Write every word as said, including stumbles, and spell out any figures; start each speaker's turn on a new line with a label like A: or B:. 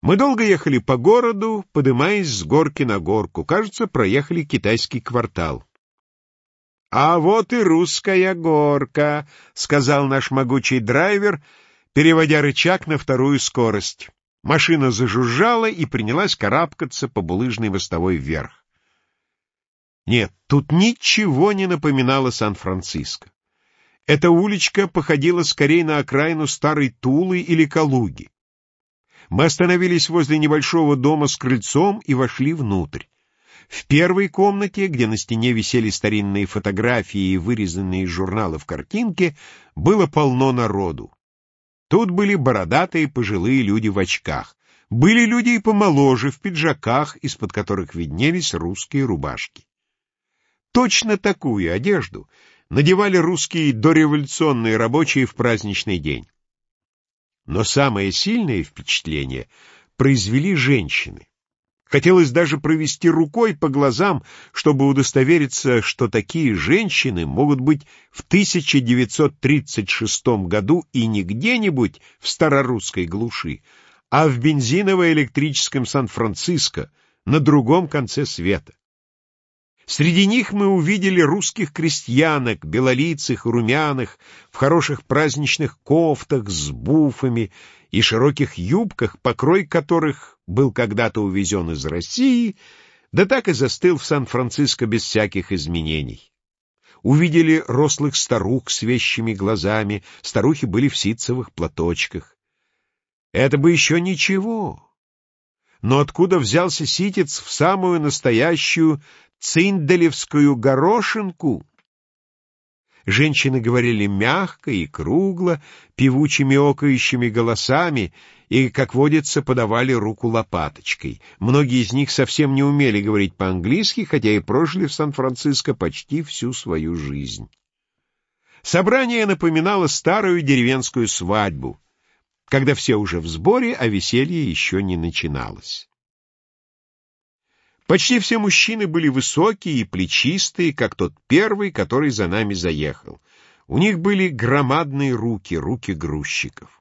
A: Мы долго ехали по городу, подымаясь с горки на горку. Кажется, проехали китайский квартал. — А вот и русская горка, — сказал наш могучий драйвер, переводя рычаг на вторую скорость. Машина зажужжала и принялась карабкаться по булыжной мостовой вверх. Нет, тут ничего не напоминало Сан-Франциско. Эта уличка походила скорее на окраину старой Тулы или Калуги. Мы остановились возле небольшого дома с крыльцом и вошли внутрь. В первой комнате, где на стене висели старинные фотографии и вырезанные из журналов картинки, было полно народу. Тут были бородатые пожилые люди в очках. Были люди и помоложе, в пиджаках, из-под которых виднелись русские рубашки. Точно такую одежду надевали русские дореволюционные рабочие в праздничный день. Но самое сильное впечатление произвели женщины. Хотелось даже провести рукой по глазам, чтобы удостовериться, что такие женщины могут быть в тысяча девятьсот тридцать шестом году и не где-нибудь в старорусской глуши, а в бензиново-электрическом Сан-Франциско, на другом конце света. Среди них мы увидели русских крестьянок, белолицых, румяных, в хороших праздничных кофтах с буфами и широких юбках, покрой которых был когда-то увезен из России, да так и застыл в Сан-Франциско без всяких изменений. Увидели рослых старух с вещими глазами, старухи были в ситцевых платочках. Это бы еще ничего. Но откуда взялся ситец в самую настоящую цинделевскую горошинку? Женщины говорили мягко и кругло, певучими окающими голосами, и, как водится, подавали руку лопаточкой. Многие из них совсем не умели говорить по-английски, хотя и прожили в Сан-Франциско почти всю свою жизнь. Собрание напоминало старую деревенскую свадьбу, когда все уже в сборе, а веселье еще не начиналось. Почти все мужчины были высокие и плечистые, как тот первый, который за нами заехал. У них были громадные руки, руки грузчиков.